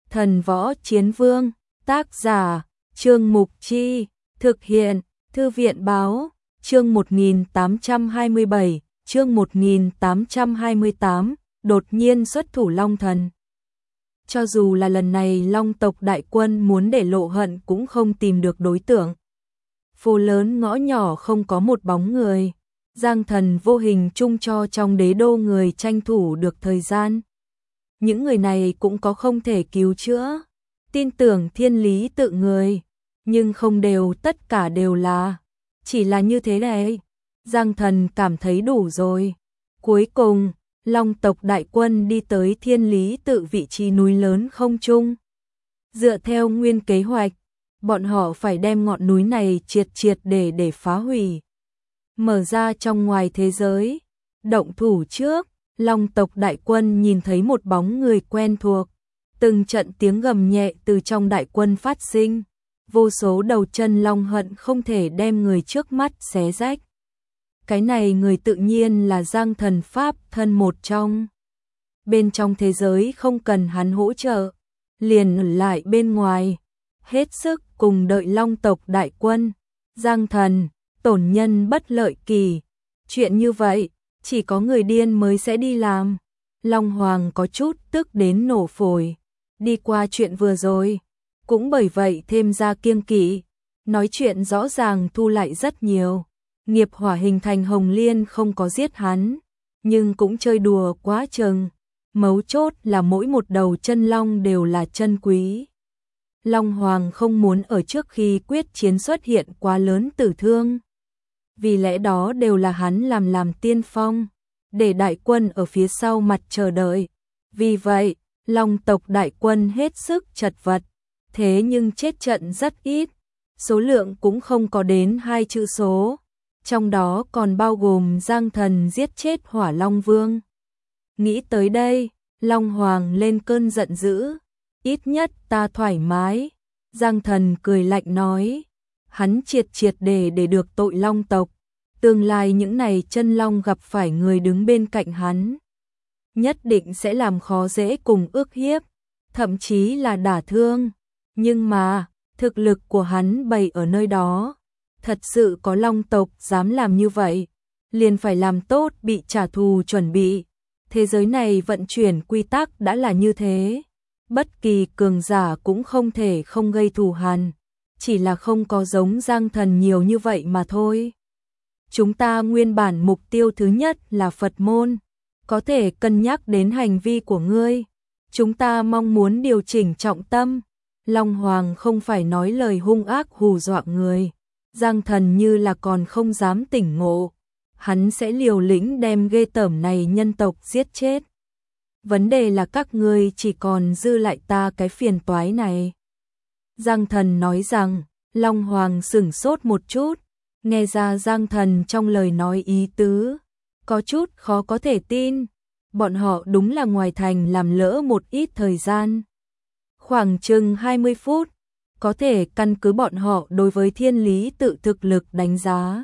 Thần Võ Chiến Vương, tác giả, Trương Mục Chi, thực hiện, Thư viện Báo, chương 1827, chương 1828, đột nhiên xuất thủ Long Thần. Cho dù là lần này Long tộc đại quân muốn để lộ hận cũng không tìm được đối tượng. Phố lớn ngõ nhỏ không có một bóng người, Giang Thần vô hình chung cho trong đế đô người tranh thủ được thời gian. Những người này cũng có không thể cứu chữa, tin tưởng thiên lý tự người, nhưng không đều tất cả đều là, chỉ là như thế này. Giang Thần cảm thấy đủ rồi. Cuối cùng, Long tộc đại quân đi tới thiên lý tự vị trí núi lớn không trung. Dựa theo nguyên kế hoạch, bọn họ phải đem ngọn núi này triệt để phá hủy. Mở ra trong ngoài thế giới, động thủ trước, Long tộc đại quân nhìn thấy một bóng người quen thuộc. Từng trận tiếng gầm nhẹ từ trong đại quân phát sinh, vô số đầu chân long hận không thể đem người trước mắt xé rách. Cái này người tự nhiên là Giang Thần pháp thân một trong. Bên trong thế giới không cần hắn hỗ trợ, liền ở lại bên ngoài, hết sức cùng đợi Long tộc đại quân. Giang Thần, tổn nhân bất lợi kỳ, chuyện như vậy, chỉ có người điên mới sẽ đi làm. Long Hoàng có chút tức đến nổ phổi, đi qua chuyện vừa rồi, cũng bởi vậy thêm ra kiêng kỵ, nói chuyện rõ ràng thu lại rất nhiều. Nghiệp hỏa hình thành hồng liên không có giết hắn, nhưng cũng chơi đùa quá chừng. Mấu chốt là mỗi một đầu chân long đều là chân quý. Long Hoàng không muốn ở trước khi quyết chiến xuất hiện quá lớn tử thương. Vì lẽ đó đều là hắn làm tiên phong, để đại quân ở phía sau mặt chờ đợi. Vì vậy, Long tộc đại quân hết sức chật vật, thế nhưng chết trận rất ít, số lượng cũng không có đến 2 chữ số. Trong đó còn bao gồm Giang Thần giết chết Hỏa Long Vương. Nghĩ tới đây, Long Hoàng lên cơn giận dữ, ít nhất ta thoải mái. Giang Thần cười lạnh nói, hắn triệt để được tội Long tộc, tương lai những này chân long gặp phải người đứng bên cạnh hắn, nhất định sẽ làm khó dễ cùng ức hiếp, thậm chí là đả thương. Nhưng mà, thực lực của hắn bày ở nơi đó, thật sự có Long tộc dám làm như vậy, liền phải làm tốt bị trả thù chuẩn bị. Thế giới này vận chuyển quy tắc đã là như thế, bất kỳ cường giả cũng không thể không gây thù hằn, chỉ là không có giống Giang Thần nhiều như vậy mà thôi. Chúng ta nguyên bản mục tiêu thứ nhất là Phật môn, có thể cân nhắc đến hành vi của ngươi, chúng ta mong muốn điều chỉnh trọng tâm. Long Hoàng không phải nói lời hung ác hù dọa người. Giang Thần như là còn không dám tỉnh ngộ, hắn sẽ liều lĩnh đem ghê tởm này nhân tộc giết chết. Vấn đề là các ngươi chỉ còn dư lại ta cái phiền toái này. Giang Thần nói rằng, Long Hoàng sửng sốt một chút, nghe ra Giang Thần trong lời nói ý tứ, có chút khó có thể tin. Bọn họ đúng là ngoài thành làm lỡ một ít thời gian, khoảng chừng 20 phút. Có thể căn cứ bọn họ đối với thiên lý tự thực lực đánh giá.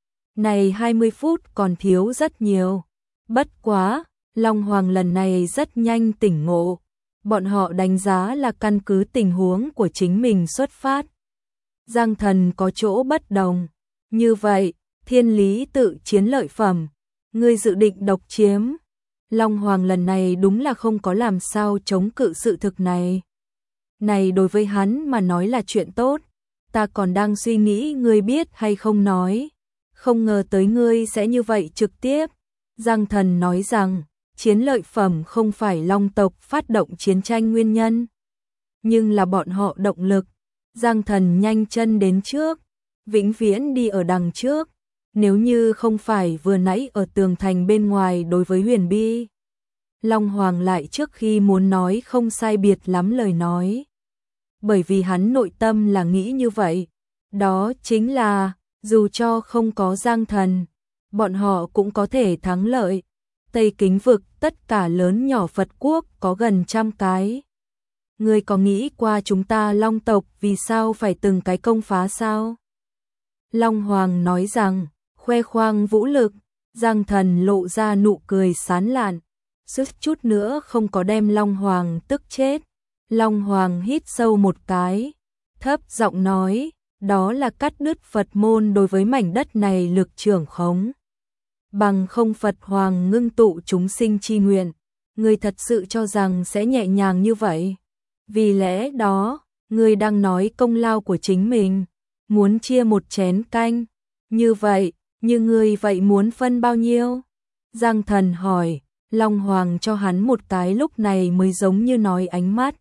Này 20 phút còn thiếu rất nhiều. Bất quá, Long Hoàng lần này rất nhanh tỉnh ngộ. Bọn họ đánh giá là căn cứ tình huống của chính mình xuất phát. Giang Thần có chỗ bất đồng. Như vậy, thiên lý tự chiến lợi phẩm, ngươi dự định độc chiếm. Long Hoàng lần này đúng là không có làm sao chống cự sự thực này. Này đối với hắn mà nói là chuyện tốt, ta còn đang suy nghĩ ngươi biết hay không nói, không ngờ tới ngươi sẽ như vậy trực tiếp. Giang Thần nói rằng, chiến lợi phẩm không phải Long tộc phát động chiến tranh nguyên nhân, nhưng là bọn họ động lực. Giang Thần nhanh chân đến trước, vĩnh viễn đi ở đằng trước, nếu như không phải vừa nãy ở tường thành bên ngoài đối với Huyền Bi. Long Hoàng lại trước khi muốn nói không sai biệt lắm lời nói. Bởi vì hắn nội tâm là nghĩ như vậy, đó chính là, dù cho không có Giang Thần, bọn họ cũng có thể thắng lợi. Tây Kính vực tất cả lớn nhỏ Phật quốc có gần 100 cái. Ngươi có nghĩ qua chúng ta Long tộc vì sao phải từng cái công phá sao? Long Hoàng nói rằng, khoe khoang vũ lực. Giang Thần lộ ra nụ cười sán lạn, suýt chút nữa không có đem Long Hoàng tức chết. Long Hoàng hít sâu một cái, thấp giọng nói, đó là cắt đứt Phật môn đối với mảnh đất này lực trưởng khống. Bằng không Phật Hoàng ngưng tụ chúng sinh chi nguyện, ngươi thật sự cho rằng sẽ nhẹ nhàng như vậy. Vì lẽ đó, ngươi đang nói công lao của chính mình, muốn chia một chén canh. Như vậy, như ngươi vậy muốn phân bao nhiêu? Giang Thần hỏi, Long Hoàng cho hắn một cái lúc này mới giống như nói ánh mắt.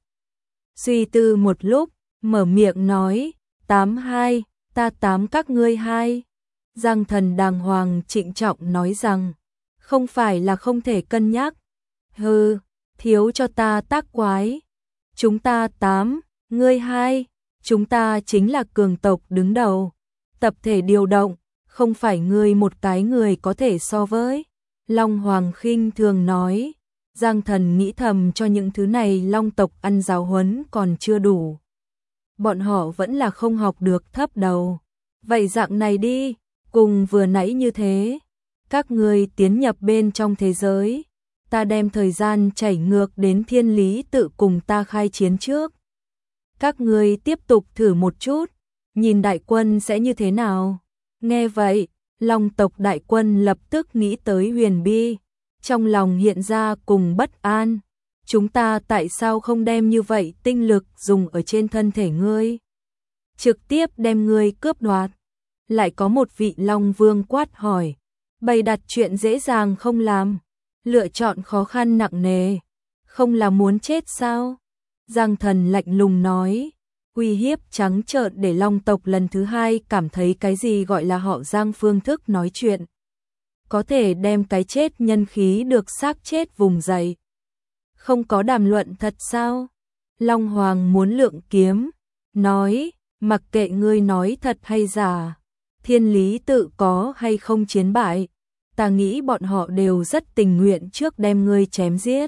Suy tư một lúc, mở miệng nói, 82, ta 8 các ngươi 2. Giang Thần đàng hoàng trịnh trọng nói rằng, không phải là không thể cân nhắc. Hừ, thiếu cho ta tác quái. Chúng ta 8, ngươi 2, chúng ta chính là cường tộc đứng đầu. Tập thể điều động, không phải ngươi một cái người có thể so với. Long Hoàng khinh thường nói, Giang Thần nghĩ thầm cho những thứ này Long tộc ăn giáo huấn còn chưa đủ. Bọn họ vẫn là không học được thấp đầu. Vậy dạng này đi, cùng vừa nãy như thế. Các ngươi tiến nhập bên trong thế giới. Ta đem thời gian chảy ngược đến thiên lý tự cùng ta khai chiến trước. Các ngươi tiếp tục thử một chút, nhìn đại quân sẽ như thế nào. Nghe vậy, Long tộc đại quân lập tức nghĩ tới Huyền Bi, trong lòng hiện ra cùng bất an. Chúng ta tại sao không đem như vậy tinh lực dùng ở trên thân thể ngươi? Trực tiếp đem ngươi cướp đoạt. Lại có một vị Long Vương quát hỏi, bày đặt chuyện dễ dàng không làm, lựa chọn khó khăn nặng nề, không là muốn chết sao? Giang Thần lạnh lùng nói, uy hiếp trắng trợn để Long tộc lần thứ hai cảm thấy cái gì gọi là họ Giang phương thức nói chuyện. Có thể đem cái chết nhân khí được xác chết vùng dậy. Không có đàm luận thật sao? Long Hoàng muốn lượng kiếm, nói, mặc kệ ngươi nói thật hay giả, thiên lý tự có hay không chiến bại, ta nghĩ bọn họ đều rất tình nguyện trước đem ngươi chém giết.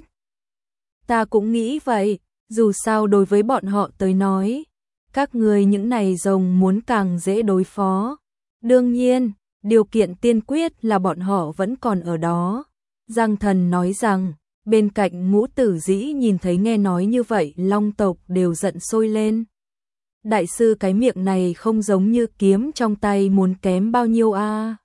Ta cũng nghĩ vậy, dù sao đối với bọn họ tới nói, các ngươi những này rồng muốn càng dễ đối phó. Đương nhiên, điều kiện tiên quyết là bọn họ vẫn còn ở đó. Giang Thần nói rằng, bên cạnh Ngũ Tử Dĩ nhìn thấy nghe nói như vậy Long tộc đều giận sôi lên. Đại sư cái miệng này không giống như kiếm trong tay muốn kém bao nhiêu a.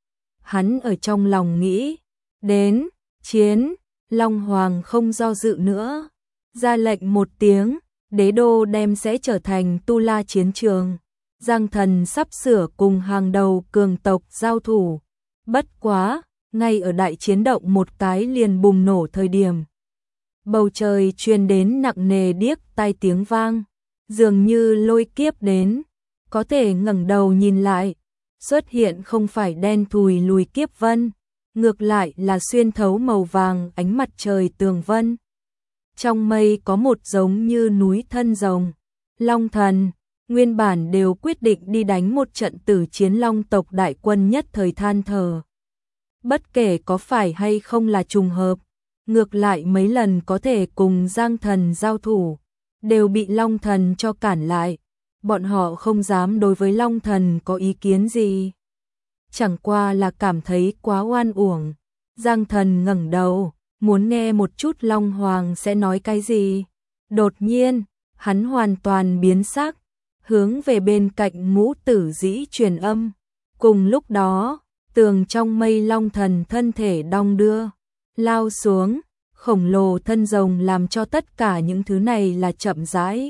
Hắn ở trong lòng nghĩ, đến, chiến, Long Hoàng không do dự nữa. Ra lệnh một tiếng, đế đô đem sẽ trở thành Tu La chiến trường. Giang Thần sắp sửa cùng hàng đầu cường tộc giao thủ. Bất quá, ngay ở đại chiến động một cái liền bùng nổ thời điểm. Bầu trời truyền đến nặng nề điếc tai tiếng vang, dường như lôi kiếp đến. Có thể ngẩng đầu nhìn lại, xuất hiện không phải đen thùi lùi kiếp vân, ngược lại là xuyên thấu màu vàng ánh mặt trời tường vân. Trong mây có một giống như núi thân rồng. Long Thần nguyên bản đều quyết định đi đánh một trận tử chiến, Long tộc đại quân nhất thời than thở. Bất kể có phải hay không là trùng hợp, ngược lại mấy lần có thể cùng Giang Thần giao thủ, đều bị Long Thần cho cản lại. Bọn họ không dám đối với Long Thần có ý kiến gì. Chẳng qua là cảm thấy quá oan uổng. Giang Thần ngẩng đầu, muốn nghe một chút Long Hoàng sẽ nói cái gì. Đột nhiên, hắn hoàn toàn biến sắc, hướng về bên cạnh Ngũ Tử Dĩ truyền âm. Cùng lúc đó, tường trong mây Long Thần thân thể đong đưa, lao xuống, khổng lồ thân rồng làm cho tất cả những thứ này là chậm rãi.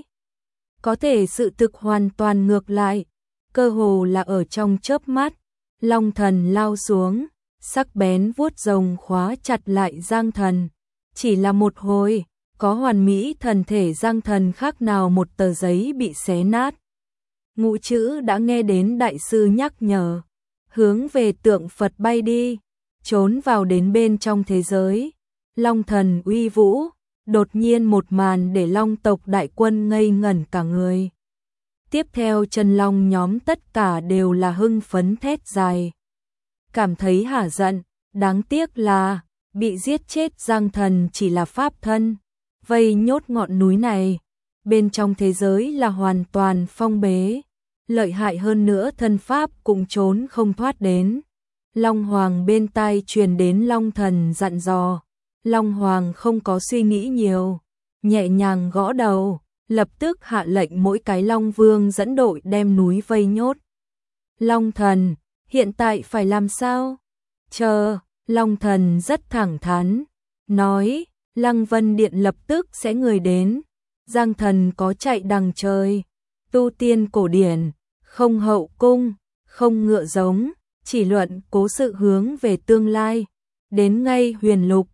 Có thể sự thực hoàn toàn ngược lại, cơ hồ là ở trong chớp mắt, Long Thần lao xuống, sắc bén vuốt rồng khóa chặt lại Giang Thần. Chỉ là một hồi, có hoàn mỹ thần thể Giang Thần khác nào một tờ giấy bị xé nát. Ngũ chữ đã nghe đến đại sư nhắc nhở, hướng về tượng Phật bay đi, trốn vào đến bên trong thế giới. Long Thần uy vũ, đột nhiên một màn để Long tộc đại quân ngây ngẩn cả người. Tiếp theo chân long nhóm tất cả đều là hưng phấn thét dài. Cảm thấy hả giận, đáng tiếc là bị giết chết Giang Thần chỉ là pháp thân, vây nhốt ngọn núi này. Bên trong thế giới là hoàn toàn phong bế, lợi hại hơn nữa thân pháp cũng trốn không thoát đến. Long Hoàng bên tai truyền đến Long Thần dặn dò. Long Hoàng không có suy nghĩ nhiều, nhẹ nhàng gõ đầu, lập tức hạ lệnh mỗi cái Long Vương dẫn đội đem núi vây nhốt. Long Thần, hiện tại phải làm sao? Chờ, Long Thần rất thẳng thắn, nói, Lăng Vân Điện lập tức sẽ người đến. Giang Thần có chạy đằng trời, tu tiên cổ điển, không hậu cung, không ngựa giống, chỉ luận cố sự hướng về tương lai. Đến ngay Huyền Lục,